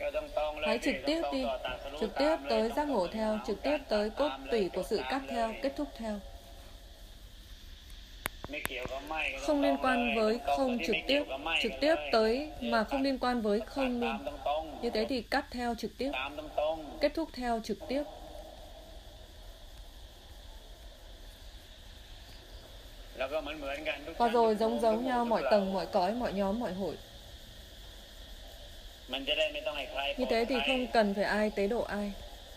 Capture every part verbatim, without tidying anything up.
Hãy trực tiếp đi, trực tiếp tới giác ngộ theo, trực tiếp tới cốt tủy của sự cắt theo, kết thúc theo. Không liên quan với không trực tiếp, trực tiếp tới mà không liên quan với không luôn. Như thế thì cắt theo trực tiếp, kết thúc theo trực tiếp. Và rồi giống giống nhau mọi tầng, mọi cõi, mọi nhóm, mọi hội. Như thế thì không cần phải ai tế độ ai.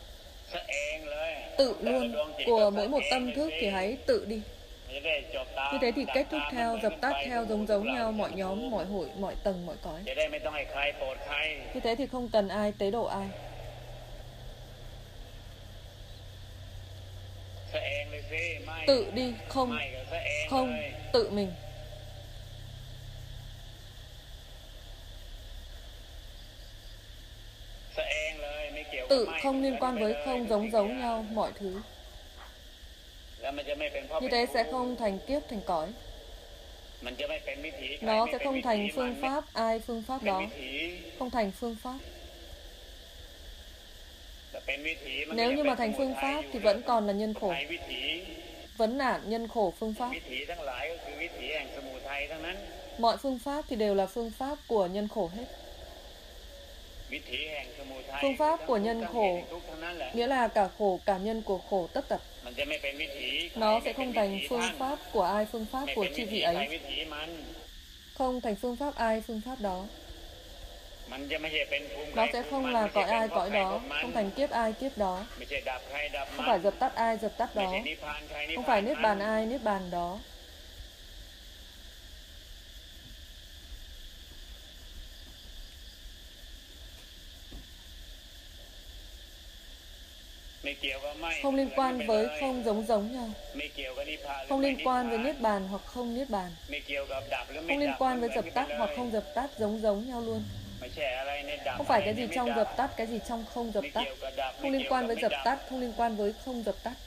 Tự luôn, của mỗi một tâm thức thì hãy tự đi. Như thế thì kết thúc theo, dập tắt theo, giống giống nhau mọi nhóm, mọi hội, mọi tầng, mọi cõi. Như thế thì không cần ai tế độ ai. Tự đi, không, không, tự mình. Tự không liên quan với không, giống giống nhau mọi thứ. Như thế sẽ không thành kiếp, thành cõi. Nó sẽ không thành phương pháp, ai phương pháp đó. Không thành phương pháp. Nếu như mà thành phương pháp thì vẫn còn là nhân khổ. Vấn nạn nhân khổ phương pháp. Mọi phương pháp thì đều là phương pháp của nhân khổ hết. Phương pháp của nhân khổ nghĩa là cả khổ, cả nhân của khổ tất tật. Nó sẽ không thành phương pháp của ai phương pháp của chư vị ấy. Không thành phương pháp ai phương pháp đó. Nó sẽ không là cõi ai cõi đó. Không thành kiếp ai kiếp đó. Không phải dập tắt ai dập tắt đó. Không phải niết bàn ai niết bàn đó. Không liên quan với không giống giống nhau. Không liên quan với niết bàn hoặc không niết bàn. Không liên quan với dập tắt hoặc không dập tắt, giống giống nhau luôn. Không phải cái gì trong dập tắt, cái gì trong không dập tắt. Không liên quan với dập tắt, không liên quan với không dập tắt.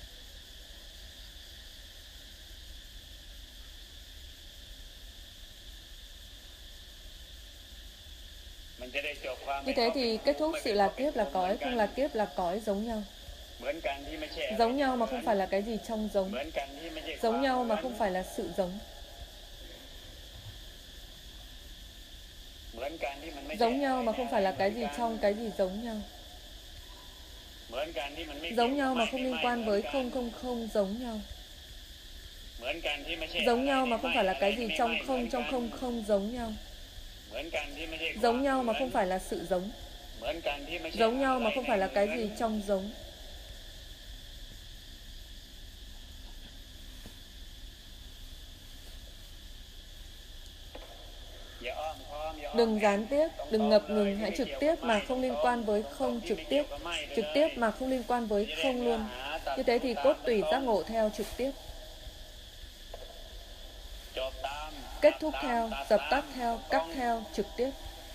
Như thế thì kết thúc sự là kiếp là cõi, không là kiếp là cõi giống nhau. Giống nhau mà không phải là cái gì trong giống. Giống nhau mà không phải là sự giống. Giống nhau mà không phải là cái gì trong cái gì giống nhau. Giống nhau mà không liên quan với không không không giống nhau. Giống nhau mà không phải là cái gì trong không trong không không giống nhau. Giống nhau mà không phải là sự giống. Giống nhau mà không phải là cái gì trong giống. Đừng gián tiếp, đừng ngập ngừng, hãy trực tiếp mà không liên quan với không trực tiếp. Trực tiếp mà không liên quan với không luôn. Như thế thì cốt tùy giác ngộ theo trực tiếp. Kết thúc theo, dập tắt theo, cắt theo, trực tiếp.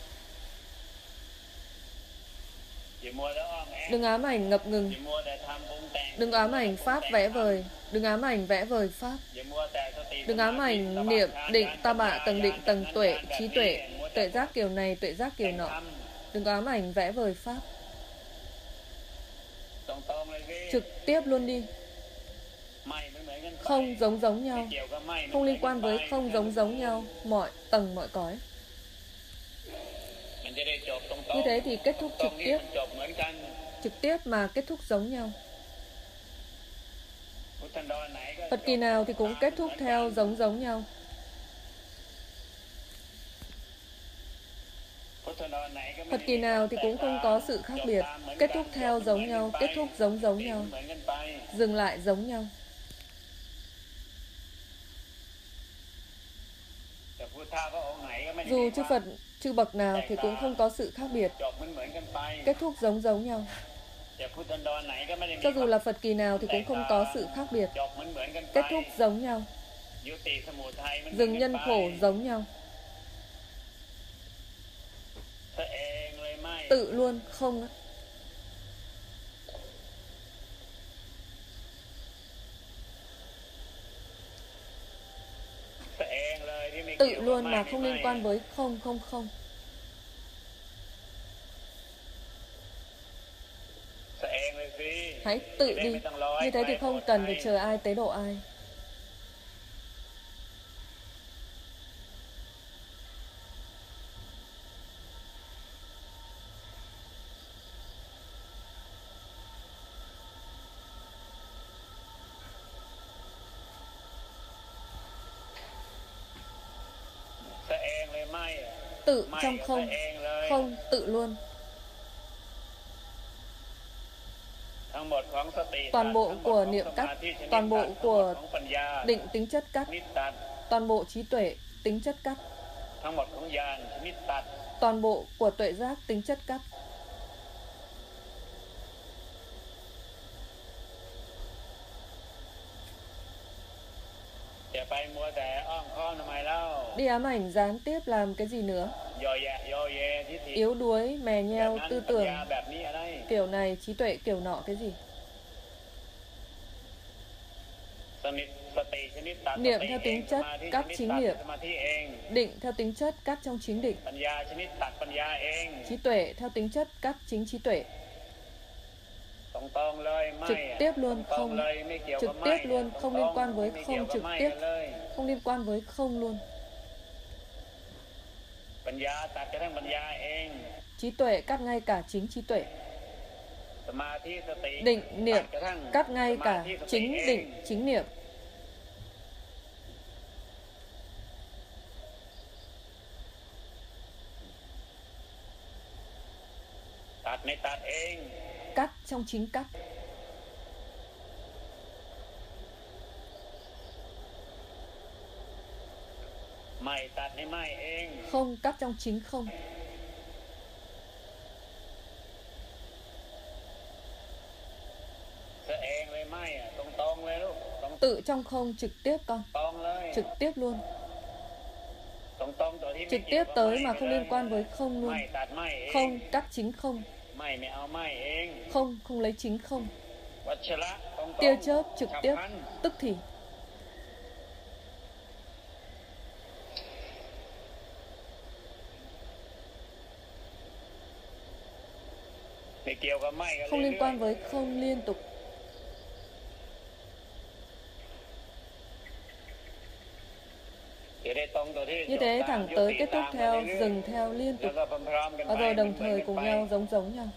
Đừng ám ảnh ngập ngừng. Đừng ám ảnh pháp vẽ vời. Đừng ám ảnh vẽ vời pháp. Đừng ám ảnh niệm, định, ta bạ, tầng định, tầng tuệ, trí tuệ, tuệ giác kiểu này, tuệ giác kiểu nọ. Đừng ám ảnh vẽ vời pháp. Trực tiếp luôn đi. Không giống giống nhau. Không liên quan với không giống giống nhau, mọi tầng mọi cõi. Như thế thì kết thúc trực tiếp. Trực tiếp mà kết thúc giống nhau. Phật kỳ nào thì cũng kết thúc theo giống giống nhau. Phật kỳ nào thì cũng không có sự khác biệt. Kết thúc theo giống nhau, kết thúc giống giống nhau. Dừng lại giống nhau. Dù chư Phật, chư bậc nào thì cũng không có sự khác biệt. Kết thúc giống giống nhau. Cho dù là Phật kỳ nào thì cũng không có sự khác biệt. Kết thúc giống nhau. Dừng nhân khổ giống nhau. Tự luôn, không. Tự luôn mà không liên quan với không không không. Hãy tự đi. Như thế thì không cần phải chờ ai tế độ ai. Tự trong không, không tự luôn. Toàn bộ của niệm cắt, toàn bộ của định tính chất cắt, toàn bộ trí tuệ tính chất cắt, toàn bộ của tuệ giác tính chất cắt. Đi ám ảnh gián tiếp làm cái gì nữa? Yếu đuối, mè nheo, tư tưởng kiểu này, trí tuệ kiểu nọ cái gì? Niệm theo tính chất các chính niệm, định theo tính chất các trong chính định, trí tuệ theo tính chất các chính trí tuệ. Trực tiếp luôn không, trực tiếp luôn, không liên quan với không trực tiếp, không liên quan với không luôn. Trí tuệ cắt ngay cả chính trí tuệ. Định niệm cắt ngay cả chính định chính niệm. Cắt trong chính cắt. Không cắt trong chính không. Tự trong không trực tiếp con. Trực tiếp luôn. Trực tiếp tới mà không liên quan với không luôn. Không cắt chính không. Không không lấy chính không. Tia chớp trực tiếp tức thì. Không liên quan với không liên tục. Như thế thẳng tới kết thúc theo, dừng theo liên tục, và rồi đồng thời cùng nhau giống giống nhau.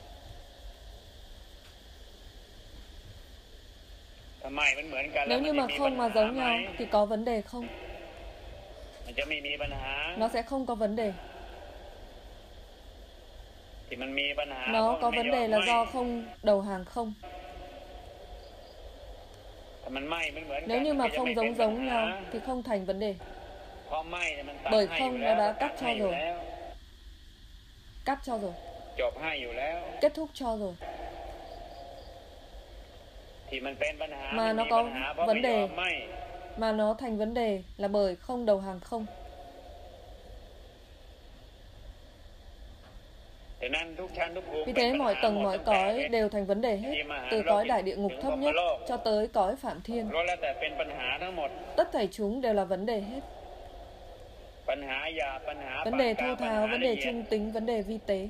Nếu như mà không mà giống nhau thì có vấn đề không? Nó sẽ không có vấn đề. Nó có vấn đề là do không đầu hàng không. Nếu như mà không giống giống nhau thì không thành vấn đề. Bởi không nó đã cắt cho rồi. Cắt cho rồi. Kết thúc cho rồi. Mà nó có vấn đề, mà nó thành vấn đề là bởi không đầu hàng không. Vì thế mọi tầng mọi cõi đều thành vấn đề hết. Từ cõi đại địa ngục thấp nhất cho tới cõi phạm thiên, tất thảy chúng đều là vấn đề hết. Vấn đề thô tháo, vấn đề trung tính, vấn đề vi tế.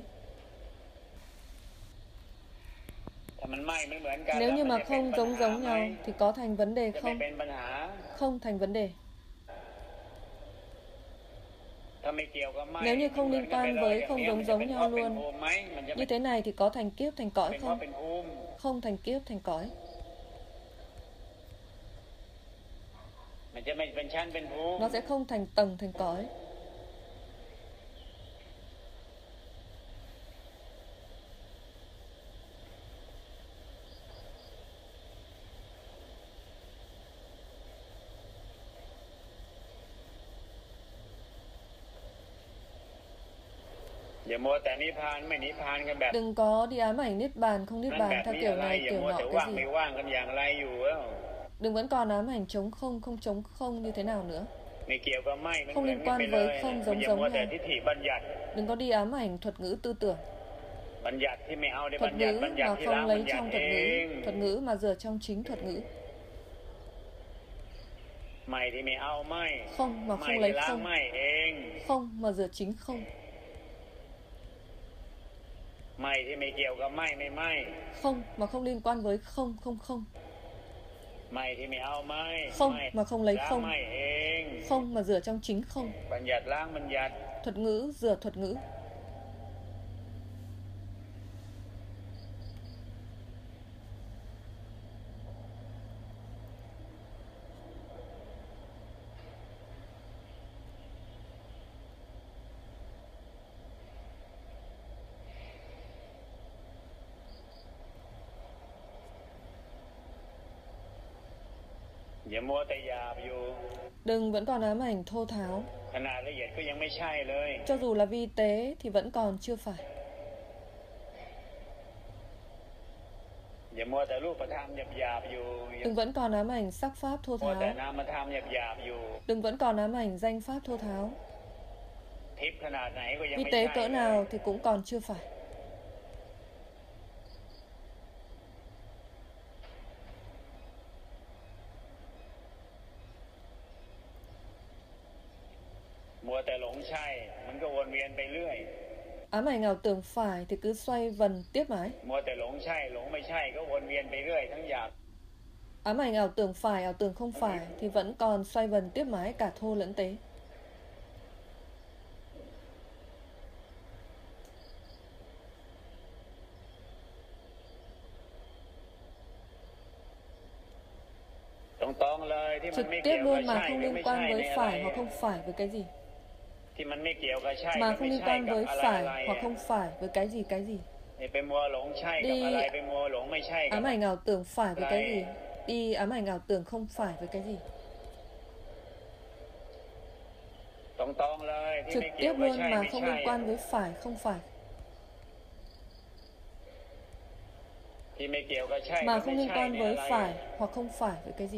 Nếu như mà không giống giống nhau thì có thành vấn đề không? Không thành vấn đề. Nếu như không liên quan với không giống giống nhau luôn, như thế này thì có thành kiếp thành cõi không? Không thành kiếp thành cõi. Nó sẽ không thành tầng thành cõi. Đừng có đi ám ảnh niết bàn không niết bàn theo kiểu này kiểu nọ cái gì. Đừng vẫn còn ám ảnh chống không không chống không như thế nào nữa. Không liên quan với không giống giống nhau. Đừng có đi ám ảnh thuật ngữ tư tưởng. Thuật ngữ mà không lấy trong thuật ngữ, thuật ngữ mà dựa trong chính thuật ngữ. Không mà không lấy không. Không mà dựa chính không. Không mà không liên quan với không không không. Không mà không lấy không. Không mà rửa trong chính không. Thuật ngữ rửa thuật ngữ. Đừng vẫn còn ám ảnh thô tháo. Cho dù là vi tế thì vẫn còn chưa phải. Đừng vẫn còn ám ảnh sắc pháp thô tháo. Đừng vẫn còn ám ảnh danh pháp thô tháo. Vi tế cỡ nào thì cũng còn chưa phải. Ám ảnh ảo tưởng phải thì cứ xoay vần tiếp mãi. Ám ảnh ảo tưởng phải, ảo tưởng không phải thì vẫn còn xoay vần tiếp mãi cả thô lẫn tế. Trực tiếp luôn mà không liên quan với phải hoặc không phải với cái gì. Mà không liên quan với phải hoặc không phải với cái gì cái gì. Đi ám ảnh ảo tưởng phải với cái gì. Đi ám ảnh ảo tưởng không phải với cái gì. Trực tiếp luôn mà không liên quan với phải không phải. Mà không liên quan với phải hoặc không phải với cái gì.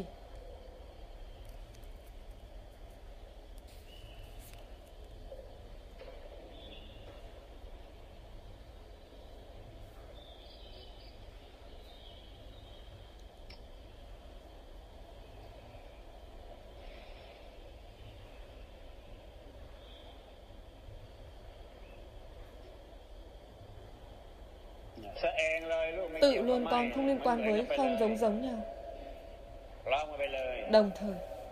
Tự luôn con không liên quan với không giống giống nhau. Đồng thời.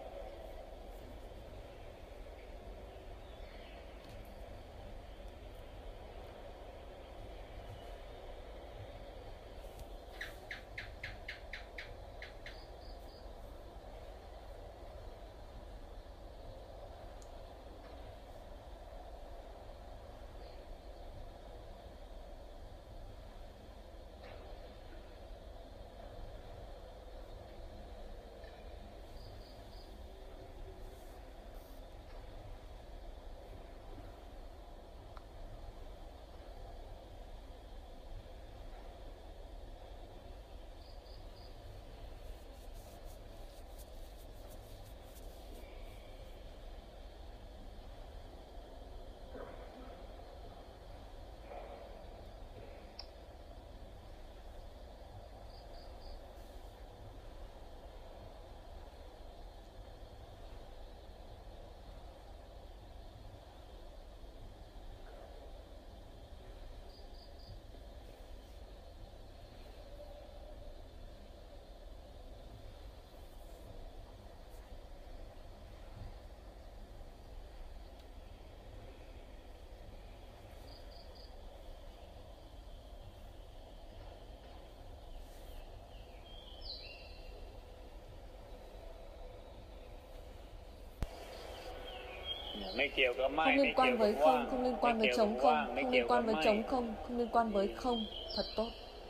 Không liên quan với không, không liên quan với trống không, không liên quan với trống không, không liên quan với không. Thật tốt.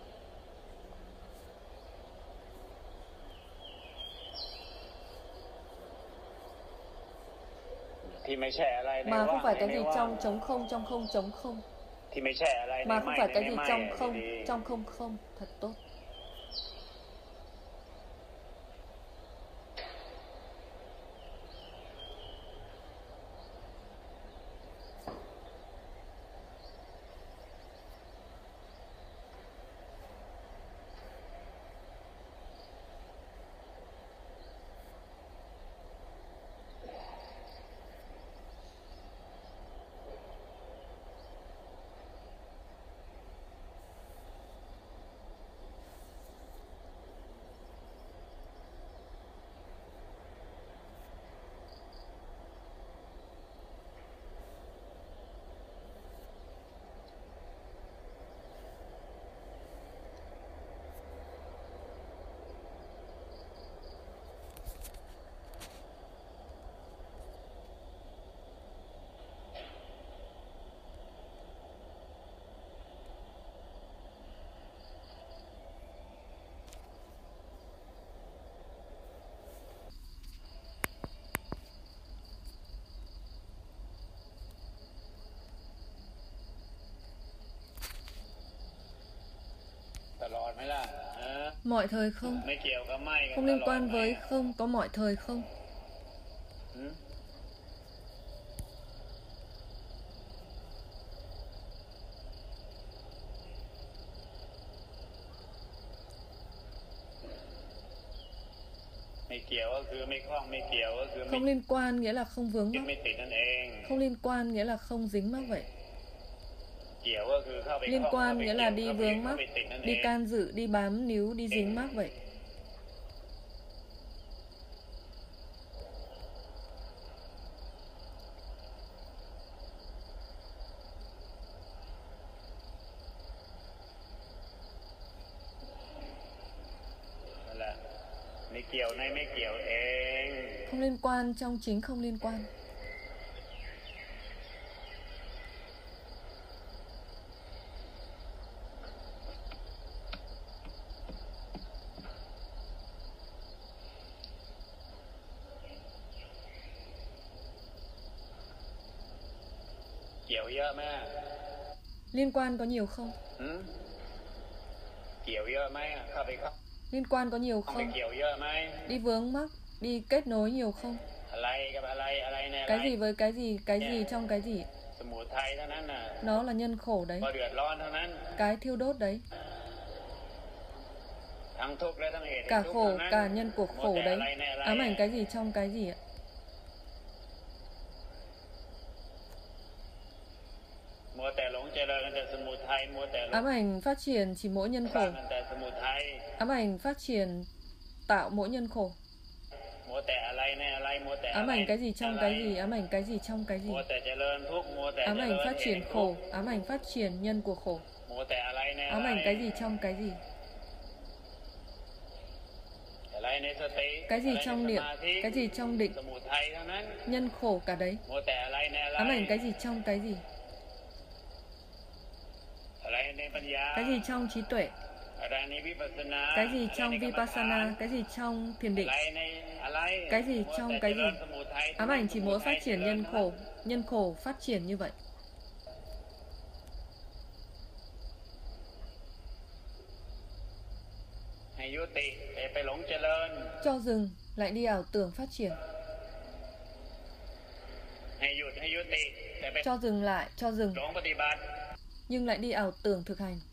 Mà không phải cái gì trong trống không, trong không trống không. Mà không phải cái gì trong không, trong không không. Thật tốt. Mọi thời không. Không liên quan với không có mọi thời không. Không liên quan nghĩa là không vướng mắc. Không liên quan nghĩa là không dính mắc vậy. Liên quan nghĩa là đi vướng mắc, đi can dự, đi bám níu, đi dính mắc vậy. Không liên quan trong chính không liên quan. Liên quan có nhiều không? Liên quan có nhiều không? Đi vướng mắc, đi kết nối nhiều không? Cái gì với cái gì, cái gì trong cái gì? Nó là nhân khổ đấy. Cái thiêu đốt đấy. Cả khổ, cả nhân của khổ đấy. Ám ảnh cái gì trong cái gì ạ? Ám ảnh phát triển chỉ mỗi nhân khổ. Ám ảnh phát triển tạo mỗi nhân khổ. Ám ảnh cái gì trong cái gì, ám ảnh cái gì trong cái gì. Ám ảnh phát triển khổ, ám ảnh phát triển nhân của khổ. Ám ảnh cái gì trong cái gì. Cái gì trong niệm, cái gì trong định. Nhân khổ cả đấy. Ám ảnh cái gì trong cái gì. Cái gì trong trí tuệ. Cái gì trong Vipassana, cái gì trong thiền định. Cái gì trong cái gì. Ám ảnh chỉ mỗi phát triển nhân khổ. Nhân khổ phát triển như vậy. Cho dừng, lại đi ảo tưởng phát triển. Cho dừng lại, cho dừng, nhưng lại đi ảo tưởng thực hành.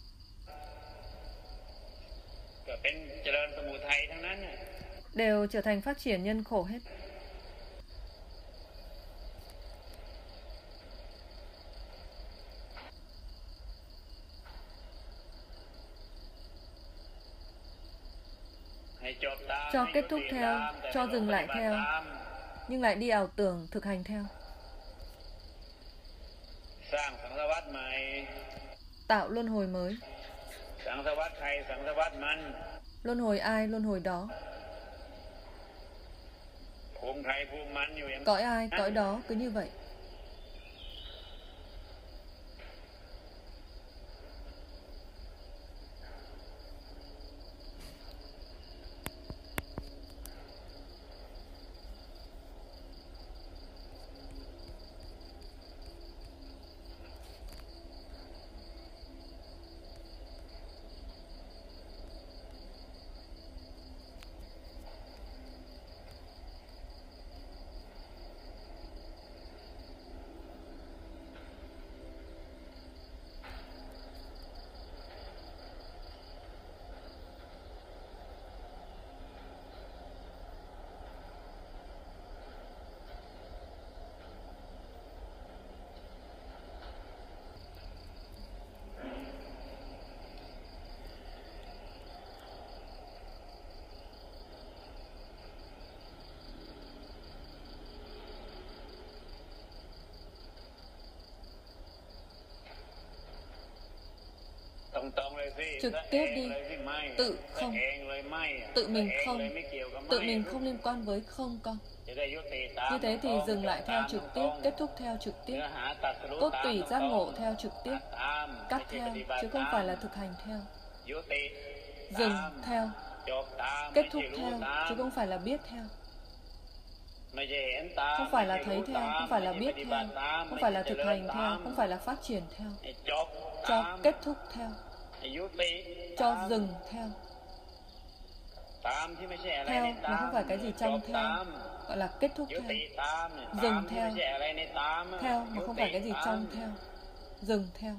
Đều trở thành phát triển nhân khổ hết. Cho kết thúc theo, cho dừng lại theo, nhưng lại đi ảo tưởng thực hành theo. Tạo luân hồi mới. Luân hồi ai, luân hồi đó. Cõi ai, cõi đó, cứ như vậy. Trực tiếp đi. Tự không. Tự mình không. Tự mình không liên quan với không con. Như thế thì dừng lại theo trực tiếp, kết thúc theo trực tiếp, cốt tủy giác ngộ theo trực tiếp, cắt theo, chứ không phải là thực hành theo. Dừng theo, kết thúc theo, chứ không phải là biết theo. Không phải là thấy theo, không phải là biết theo, không phải là thực hành theo, không phải là phát triển theo. Cho kết thúc theo. cho dừng theo. Theo mà không phải cái gì trong theo, gọi là kết thúc theo. Dừng theo. Theo mà không phải cái gì trong theo, dừng theo.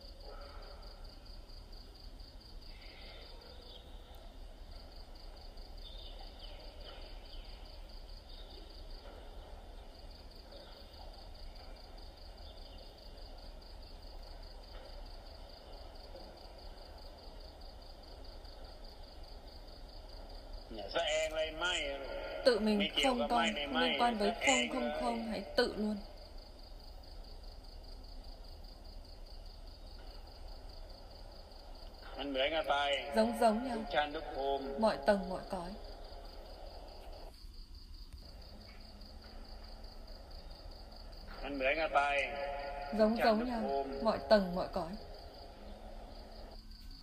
Tự mình không con, không liên quan với không không không, hãy tự luôn. Giống giống nhau, mọi tầng mọi cõi. Giống giống nhau, mọi tầng mọi cõi.